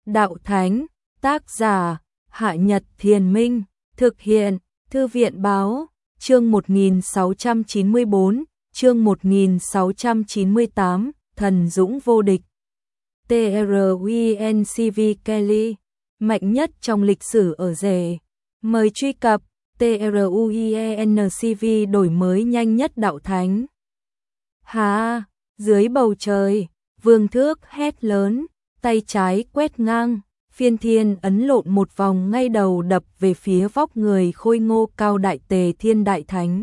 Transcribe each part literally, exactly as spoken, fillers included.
đạo thánh, tác giả, Hạ Nhật Thiền Minh, thực hiện, Thư viện Báo, chương một nghìn sáu trăm chín mươi bốn, chương một nghìn sáu trăm chín mươi tám, Thần Dũng vô địch. TRUINCV Kelly, mạnh nhất trong lịch sử ở rể. Mời truy cập TRUINCV, đổi mới nhanh nhất đạo thánh. Hà, dưới bầu trời, Vương Thước hét lớn, tay trái quét ngang, phiên thiên ấn lộn một vòng ngay đầu đập về phía vóc người khôi ngô cao đại Tề Thiên Đại Thánh.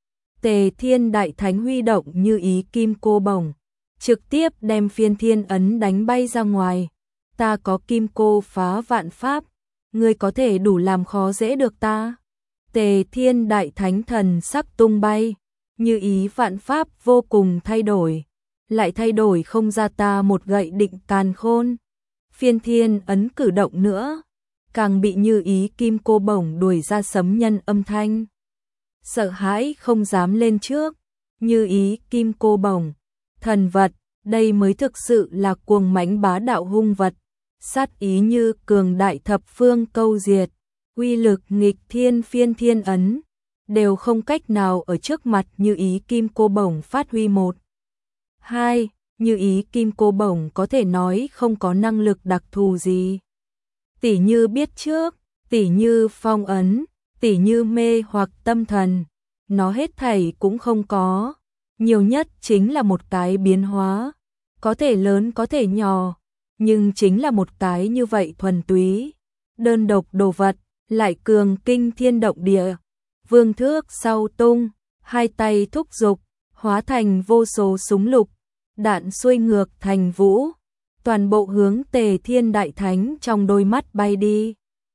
Tề Thiên Đại Thánh huy động như ý kim cô bổng, trực tiếp đem phiên thiên ấn đánh bay ra ngoài. Ta có kim cô phá vạn pháp, ngươi có thể đủ làm khó dễ được ta. Tề Thiên Đại Thánh thần sắc tung bay, như ý vạn pháp vô cùng thay đổi, lại thay đổi không ra ta một gậy định càn khôn. Phiên thiên ấn cử động nữa, càng bị như ý kim cô bổng đuổi ra sấm nhân âm thanh. Sợ hãi không dám lên trước, như ý kim cô bổng, thần vật, đây mới thực sự là cuồng mãnh bá đạo hung vật, sát ý như cường đại thập phương câu diệt, uy lực nghịch thiên phiên thiên ấn, đều không cách nào ở trước mặt như ý kim cô bổng phát huy một. Hai, như ý kim cô bổng có thể nói không có năng lực đặc thù gì. Tỉ như biết trước, tỉ như phong ấn, tỉ như mê hoặc tâm thần, nó hết thảy cũng không có. Nhiều nhất chính là một cái biến hóa, có thể lớn có thể nhỏ, nhưng chính là một cái như vậy thuần túy, đơn độc đồ vật, lại cường kinh thiên động địa. Vương Thước sau tung, hai tay thúc giục, hóa thành vô số súng lục, đạn xuôi ngược thành vũ, toàn bộ hướng Tề Thiên Đại Thánh trong đôi mắt bay đi.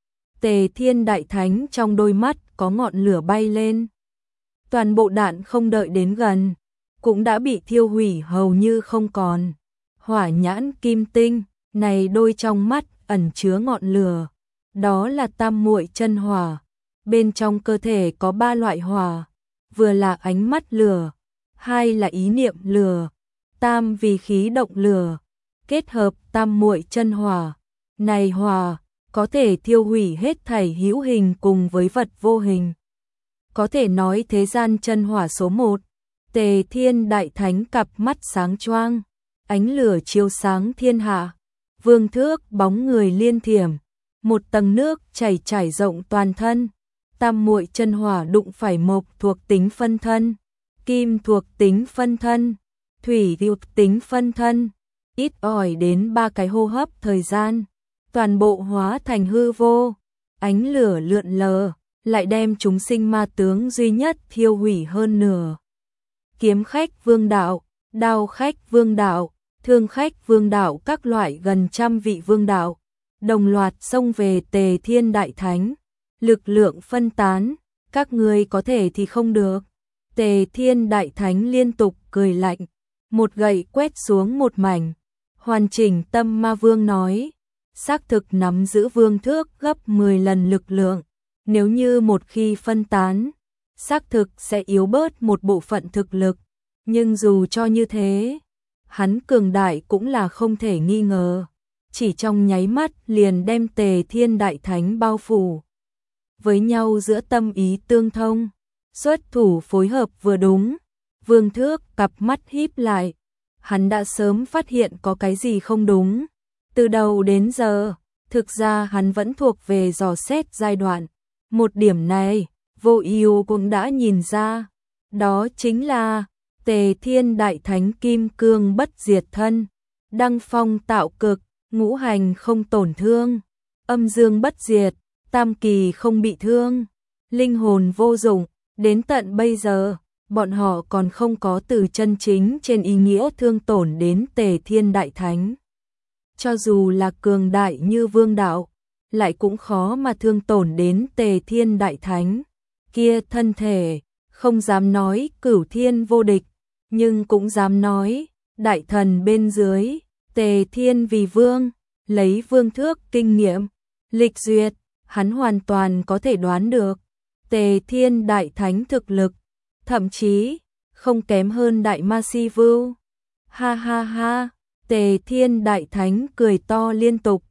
Tề Thiên Đại Thánh trong đôi mắt có ngọn lửa bay lên. Toàn bộ đạn không đợi đến gần, cũng đã bị thiêu hủy hầu như không còn. Hỏa nhãn kim tinh, này đôi trong mắt ẩn chứa ngọn lửa, đó là tam muội chân hỏa. Bên trong cơ thể có ba loại hỏa, vừa là ánh mắt lửa, hai là ý niệm lửa, tam vì khí động lửa, kết hợp tam muội chân hỏa. Này hỏa có thể thiêu hủy hết thảy hữu hình cùng với vật vô hình. Có thể nói thế gian chân hỏa số một. Tề Thiên Đại Thánh cặp mắt sáng choang, ánh lửa chiếu sáng thiên hạ. Vương Thước bóng người liên thiểm, một tầng nước chảy trải rộng toàn thân. Tam muội chân hỏa đụng phải mộc thuộc tính phân thân, kim thuộc tính phân thân, thủy thuộc tính phân thân, ít ỏi đến ba cái hô hấp thời gian, toàn bộ hóa thành hư vô. Ánh lửa lượn lờ, lại đem chúng sinh ma tướng duy nhất thiêu hủy hơn nửa. Kiếm khách vương đạo, đao khách vương đạo, thương khách vương đạo, các loại gần trăm vị vương đạo đồng loạt xông về Tề Thiên Đại Thánh. Lực lượng phân tán, các ngươi có thể thì không được. Tề Thiên Đại Thánh liên tục cười lạnh, một gậy quét xuống một mảnh. Hoàn chỉnh tâm ma vương nói, xác thực nắm giữ Vương Thước gấp mười lần lực lượng. Nếu như một khi phân tán, xác thực sẽ yếu bớt một bộ phận thực lực. Nhưng dù cho như thế, hắn cường đại cũng là không thể nghi ngờ. Chỉ trong nháy mắt liền đem Tề Thiên Đại Thánh bao phủ. Với nhau giữa tâm ý tương thông, xuất thủ phối hợp vừa đúng. Vương Thước cặp mắt híp lại, hắn đã sớm phát hiện có cái gì không đúng. Từ đầu đến giờ, thực ra hắn vẫn thuộc về dò xét giai đoạn. Một điểm này, Vô Ưu cũng đã nhìn ra, đó chính là Tề Thiên Đại Thánh kim cương bất diệt thân, đăng phong tạo cực, ngũ hành không tổn thương, âm dương bất diệt, tam kỳ không bị thương, linh hồn vô dụng. Đến tận bây giờ, bọn họ còn không có từ chân chính trên ý nghĩa thương tổn đến Tề Thiên Đại Thánh. Cho dù là cường đại như vương đạo, lại cũng khó mà thương tổn đến Tề Thiên Đại Thánh. Kia thân thể, không dám nói cửu thiên vô địch, nhưng cũng dám nói, đại thần bên dưới, Tề Thiên vì vương, lấy Vương Thước kinh nghiệm, lịch duyệt, hắn hoàn toàn có thể đoán được. Tề Thiên Đại Thánh thực lực, thậm chí, không kém hơn Đại Ma Si Vưu. Ha ha ha, Tề Thiên Đại Thánh cười to liên tục,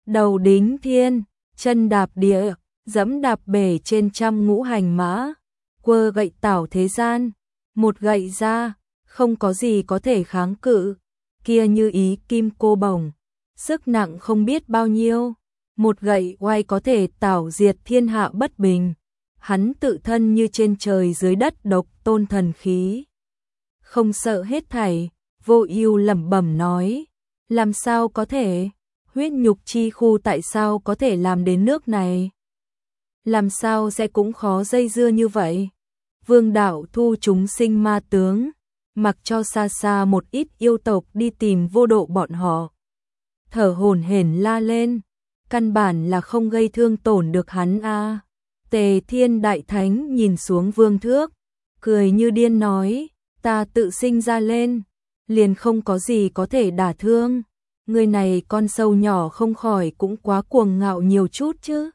đầu đính thiên, chân đạp địa, dẫm đạp bể trên trăm ngũ hành mã, quơ gậy tảo thế gian, một gậy ra, không có gì có thể kháng cự, kia như ý kim cô bổng, sức nặng không biết bao nhiêu, một gậy oai có thể tảo diệt thiên hạ bất bình, hắn tự thân như trên trời dưới đất độc tôn thần khí. Không sợ hết thảy, Vô Ưu lẩm bẩm nói, làm sao có thể, huyết nhục chi khu tại sao có thể làm đến nước này? Làm sao sẽ cũng khó dây dưa như vậy? Vương đạo thu chúng sinh ma tướng, mặc cho xa xa một ít yêu tộc đi tìm Vô Độ bọn họ. Thở hổn hển la lên, căn bản là không gây thương tổn được hắn a. Tề Thiên Đại Thánh nhìn xuống Vương Thước, cười như điên nói, ta tự sinh ra lên, liền không có gì có thể đả thương. Người này con sâu nhỏ không khỏi cũng quá cuồng ngạo nhiều chút chứ.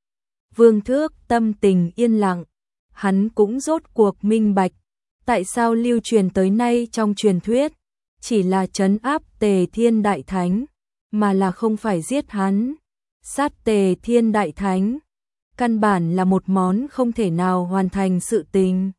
Vương Thước tâm tình yên lặng, hắn cũng rốt cuộc minh bạch, tại sao lưu truyền tới nay trong truyền thuyết, chỉ là trấn áp Tề Thiên Đại Thánh, mà là không phải giết hắn. Sát Tề Thiên Đại Thánh, căn bản là một món không thể nào hoàn thành sự tình.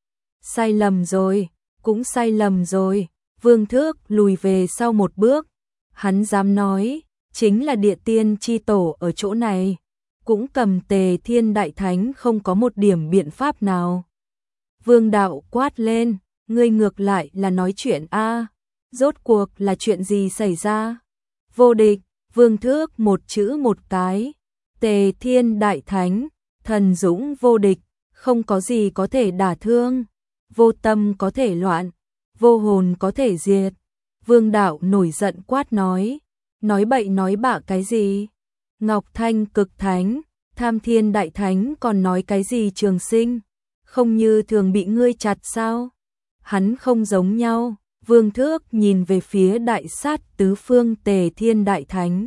Sai lầm rồi, cũng sai lầm rồi, Vương Thước lùi về sau một bước, hắn dám nói, chính là địa tiên chi tổ ở chỗ này, cũng cầm Tề Thiên Đại Thánh không có một điểm biện pháp nào. Vương đạo quát lên, ngươi ngược lại là nói chuyện a, rốt cuộc là chuyện gì xảy ra? Vô địch, Vương Thước một chữ một cái, Tề Thiên Đại Thánh, thần dũng vô địch, không có gì có thể đả thương, vô tâm có thể loạn, vô hồn có thể diệt. Vương đạo nổi giận quát nói, nói bậy nói bạ cái gì? Ngọc Thanh Cực Thánh, Tham Thiên Đại Thánh còn nói cái gì trường sinh? Không như thường bị ngươi chặt sao? Hắn không giống nhau. Vương Thước nhìn về phía đại sát tứ phương Tề Thiên Đại Thánh.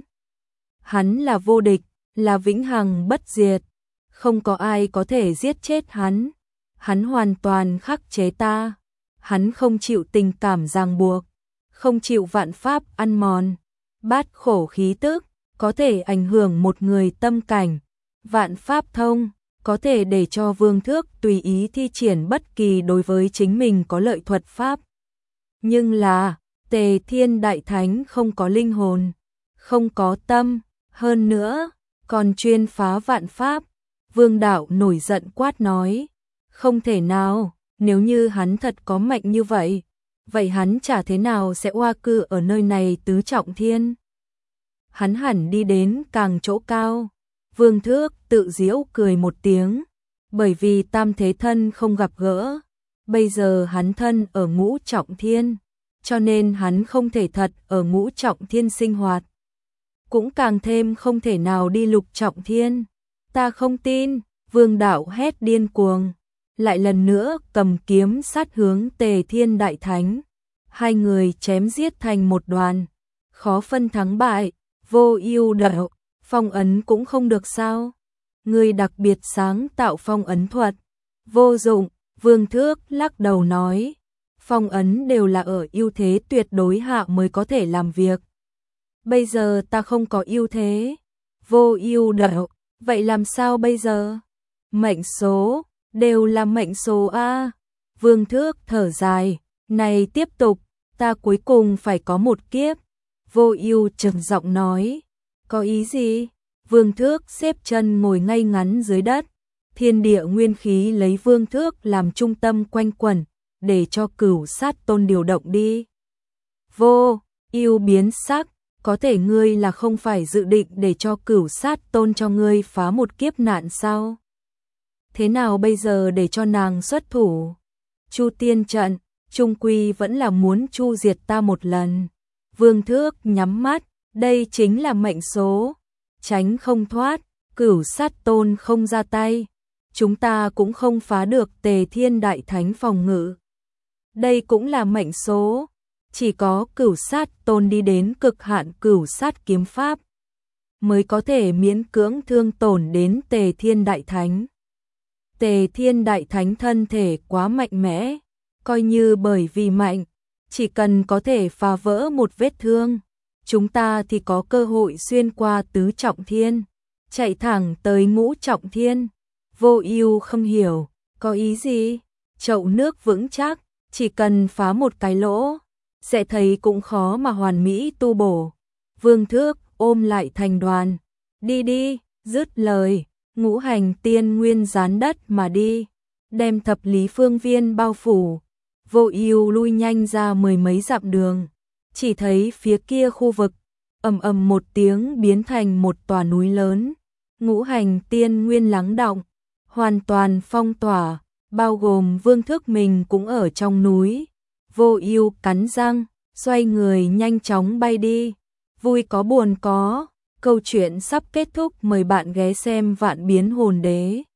Hắn là vô địch, là vĩnh hằng bất diệt, không có ai có thể giết chết hắn. Hắn hoàn toàn khắc chế ta, hắn không chịu tình cảm ràng buộc, không chịu vạn pháp ăn mòn, bát khổ khí tức, có thể ảnh hưởng một người tâm cảnh, vạn pháp thông, có thể để cho Vương Thước tùy ý thi triển bất kỳ đối với chính mình có lợi thuật pháp. Nhưng là, Tề Thiên Đại Thánh không có linh hồn, không có tâm, hơn nữa, còn chuyên phá vạn pháp. Vương đạo nổi giận quát nói, không thể nào, nếu như hắn thật có mạnh như vậy, vậy hắn chả thế nào sẽ oa cư ở nơi này tứ trọng thiên. Hắn hẳn đi đến càng chỗ cao. Vương Thước tự giễu cười một tiếng, bởi vì tam thế thân không gặp gỡ, bây giờ hắn thân ở ngũ trọng thiên, cho nên hắn không thể thật ở ngũ trọng thiên sinh hoạt, cũng càng thêm không thể nào đi lục trọng thiên. Ta không tin, Vương đạo hét điên cuồng, lại lần nữa cầm kiếm sát hướng Tề Thiên Đại Thánh. Hai người chém giết thành một đoàn, khó phân thắng bại. Vô Ưu đạo, phong ấn cũng không được sao? Người đặc biệt sáng tạo phong ấn thuật. Vô dụng, Vương Thước lắc đầu nói, phong ấn đều là ở ưu thế tuyệt đối hạ mới có thể làm việc. Bây giờ ta không có ưu thế. Vô Ưu đạo, vậy làm sao bây giờ? Mệnh số, đều là mệnh số a. Vương Thước thở dài, này tiếp tục, ta cuối cùng phải có một kiếp. Vô Ưu trầm giọng nói, có ý gì? Vương Thước xếp chân ngồi ngay ngắn dưới đất, thiên địa nguyên khí lấy Vương Thước làm trung tâm quanh quẩn, để cho Cửu Sát Tôn điều động đi. Vô Ưu biến sắc, có thể ngươi là không phải dự định để cho Cửu Sát Tôn cho ngươi phá một kiếp nạn sao? Thế nào bây giờ để cho nàng xuất thủ? Chu tiên trận, chung quy vẫn là muốn chu diệt ta một lần. Vương Thước nhắm mắt, đây chính là mệnh số, tránh không thoát, Cửu Sát Tôn không ra tay, chúng ta cũng không phá được Tề Thiên Đại Thánh phòng ngự. Đây cũng là mệnh số, chỉ có Cửu Sát Tôn đi đến cực hạn Cửu Sát kiếm pháp, mới có thể miễn cưỡng thương tổn đến Tề Thiên Đại Thánh. Tề Thiên Đại Thánh thân thể quá mạnh mẽ, coi như bởi vì mạnh, chỉ cần có thể phá vỡ một vết thương, chúng ta thì có cơ hội xuyên qua tứ trọng thiên, chạy thẳng tới ngũ trọng thiên. Vô Ưu không hiểu, có ý gì? Chậu nước vững chắc, chỉ cần phá một cái lỗ, sẽ thấy cũng khó mà hoàn mỹ tu bổ. Vương Thước ôm lại thành đoàn, đi đi, dứt lời, ngũ hành tiên nguyên gián đất mà đi, đem thập lý phương viên bao phủ. Vô Ưu lui nhanh ra mười mấy dặm đường, chỉ thấy phía kia khu vực ầm ầm một tiếng biến thành một tòa núi lớn, ngũ hành tiên nguyên lắng đọng, hoàn toàn phong tỏa, bao gồm Vương Thước mình cũng ở trong núi. Vô Ưu cắn răng, xoay người nhanh chóng bay đi. Vui có buồn có, câu chuyện sắp kết thúc, mời bạn ghé xem Vạn Biến Hồn Đế.